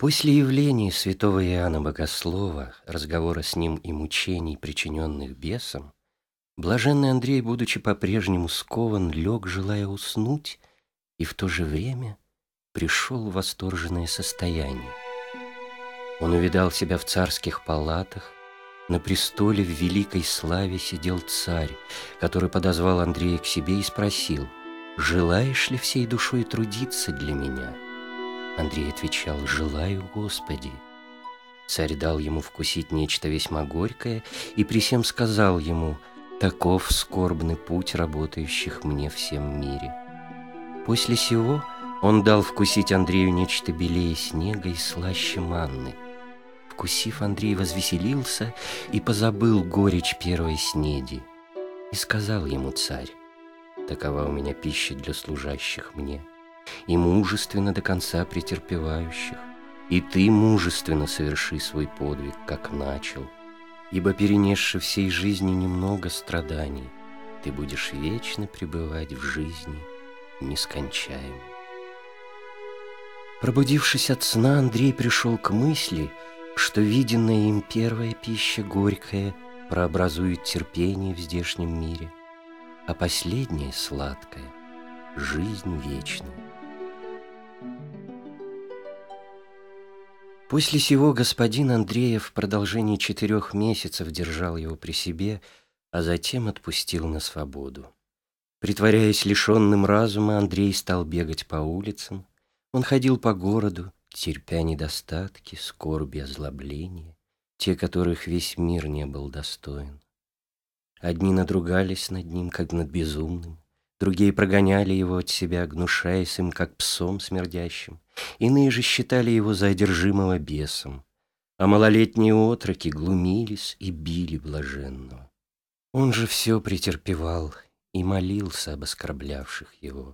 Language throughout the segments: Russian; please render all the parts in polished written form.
После явления святого Иоанна Богослова, разговора с ним и мучений, причиненных бесом, блаженный Андрей, будучи по-прежнему скован, лег, желая уснуть, и в то же время пришел в восторженное состояние. Он увидал себя в царских палатах, на престоле в великой славе сидел царь, который подозвал Андрея к себе и спросил: «Желаешь ли всей душой трудиться для меня?» Андрей отвечал: «Желаю, Господи». Царь дал ему вкусить нечто весьма горькое и при сем сказал ему: «Таков скорбный путь работающих мне в всем мире». После сего он дал вкусить Андрею нечто белее снега и слаще манны. Вкусив, Андрей возвеселился и позабыл горечь первой снеди. И сказал ему царь: «Такова у меня пища для служащих мне, и мужественно до конца претерпевающих. И ты мужественно соверши свой подвиг, как начал, ибо, перенесши всей жизни немного страданий, ты будешь вечно пребывать в жизни нескончаемой». Пробудившись от сна, Андрей пришел к мысли, что виденная им первая пища горькая прообразует терпение в здешнем мире, а последняя сладкая — жизнь вечную. После сего господин Андрея в продолжении 4 месяцев держал его при себе, а затем отпустил на свободу. Притворяясь лишенным разума, Андрей стал бегать по улицам. Он ходил по городу, терпя недостатки, скорби, озлобления, те, которых весь мир не был достоин. Одни надругались над ним, как над безумным, другие прогоняли его от себя, гнушаясь им, как псом смердящим. Иные же считали его за одержимого бесом, а малолетние отроки глумились и били блаженного. Он же все претерпевал и молился об оскорблявших его.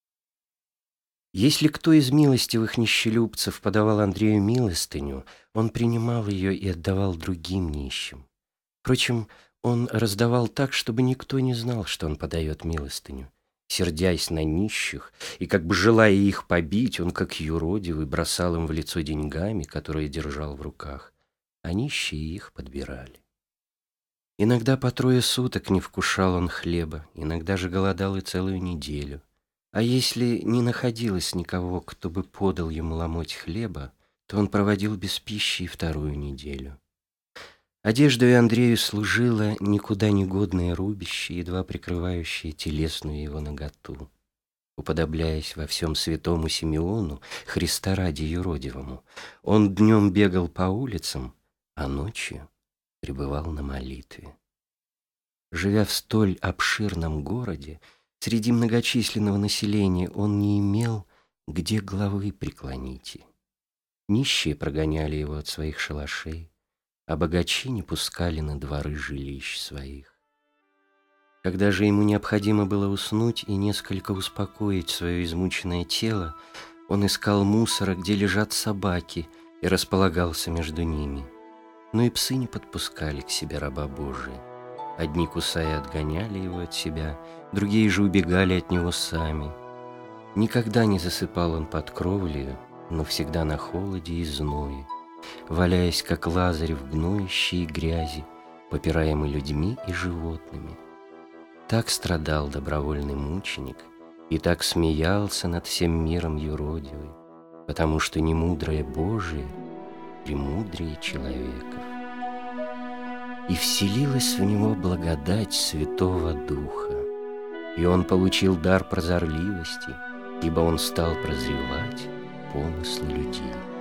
Если кто из милостивых нищелюбцев подавал Андрею милостыню, он принимал ее и отдавал другим нищим. Впрочем, он раздавал так, чтобы никто не знал, что он подает милостыню. Сердясь на нищих и как бы желая их побить, он, как юродивый, бросал им в лицо деньгами, которые держал в руках, а нищие их подбирали. Иногда по 3 суток не вкушал он хлеба, иногда же голодал и целую неделю. А если не находилось никого, кто бы подал ему ломоть хлеба, то он проводил без пищи и 2-ю неделю. Одеждой Андрею служило никуда не годное рубище, едва прикрывающее телесную его наготу. Уподобляясь во всем святому Симеону, Христа ради юродивому, он днем бегал по улицам, а ночью пребывал на молитве. Живя в столь обширном городе, среди многочисленного населения он не имел, где главы преклонить. Нищие прогоняли его от своих шалашей, а богачи не пускали на дворы жилищ своих. Когда же ему необходимо было уснуть и несколько успокоить свое измученное тело, он искал мусора, где лежат собаки, и располагался между ними. Но и псы не подпускали к себе раба Божия. Одни, кусая, отгоняли его от себя, другие же убегали от него сами. Никогда не засыпал он под кровлею, но всегда на холоде и зное, валяясь, как Лазарь, в гноящей грязи, попираемый людьми и животными. Так страдал добровольный мученик и так смеялся над всем миром юродивый, потому что немудрое Божие премудрее человеков. И вселилась в него благодать Святого Духа, и он получил дар прозорливости, ибо он стал прозревать помыслы людей.